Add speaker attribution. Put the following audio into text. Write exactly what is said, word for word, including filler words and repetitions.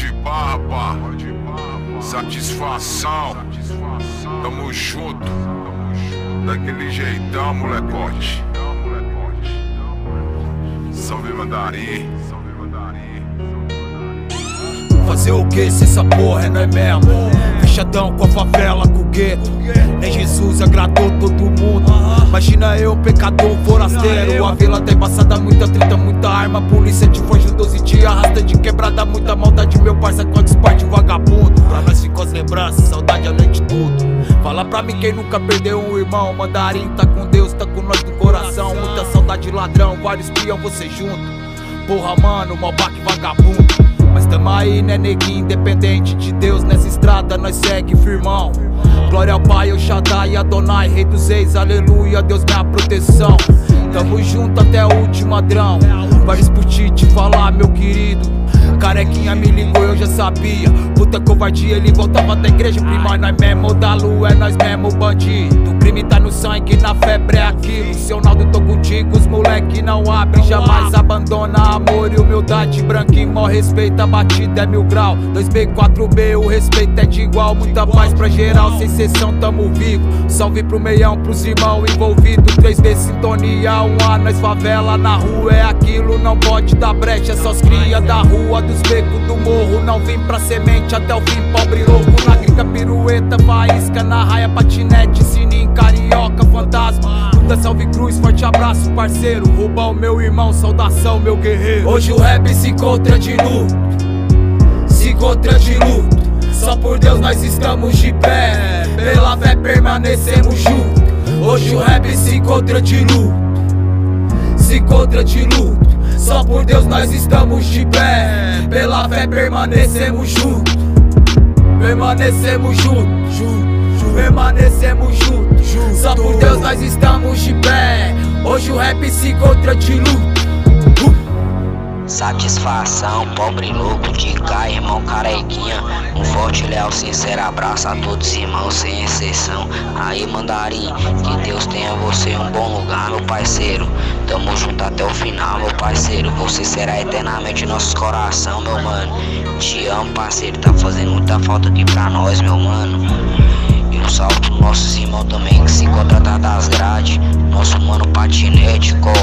Speaker 1: Pode pá, rapá. Satisfação. Tamo junto. Daquele jeitão, molecote. Salve Mandarim.
Speaker 2: Fazer o que se essa porra é nós mesmo? Fechadão com a favela, com o gueto. Nem Jesus agradou todo mundo. Imagina eu, pecador, forasteiro. A vila tá embaçada, muita treta, muita arma. Polícia te foge doze dias, arrasta de quebrada. Muita maldade, meu parça, quando esparte vagabundo. Pra nós ficou as lembranças, saudade além de tudo. Fala pra mim quem nunca perdeu um irmão. Mandarim tá com Deus, tá com nós no coração. Muita saudade, ladrão, vários espiam, você junto. Porra, mano, malbaque vagabundo. Mas tamo aí, né, neguinho, independente de Deus. Nessa estrada nós segue firmão. Glória ao Pai, El Shaddai, Adonai, Rei dos Reis, aleluia, Deus minha proteção. Tamo junto até o último ladrão. Vários por ti te falar, meu querido. Carequinha me ligou, eu já sabia. Puta covardia, ele voltava da igreja. Prima, nós mesmo da lua, é nós mesmo bandido. O crime tá no sangue, na febre é aquilo. Seu Naldo, tô contigo, os moleque não abrem. Jamais abandona amor e humildade. Branquinho, mó respeito, a batida é mil grau. dois B, quatro B, o respeito é de igual. Muita paz pra geral, sem exceção, tamo vivo. Salve pro meião, pros irmãos envolvidos. três B, sintonia, um A, nós favela. Na rua é aquilo, não pode dar brecha. Só os cria da rua, dos becos do morro. Não vim pra semente até o fim, pobre louco. Na gringa, pirueta, faísca, na raia, patinete, sininho, carioca, fantasma. Puta, salve cruz, forte abraço, parceiro. Rubão, meu irmão, saudação, meu guerreiro. Hoje o rap se encontra de luto, se encontra de luto. Só por Deus nós estamos de pé, pela fé permanecemos juntos. Hoje o rap se encontra de luto, se encontra de luto. Só por Deus nós estamos de pé, pela fé permanecemos juntos. Permanecemos juntos, juntos, permanecemos juntos, juntos. Só por Deus nós estamos de pé. Hoje o rap se encontra de luto.
Speaker 3: Satisfação, pobre louco de cá, irmão carequinha. Um forte, leal, sincero abraço a todos irmãos, sem exceção. Aí Mandarim, que Deus tenha você um bom lugar, meu parceiro. Tamo junto até o final, meu parceiro. Você será eternamente nosso coração, meu mano. Te amo, parceiro, tá fazendo muita falta aqui pra nós, meu mano. E um salve pros nossos irmãos também que se encontram atrás das grades. Nosso mano patinete, corre.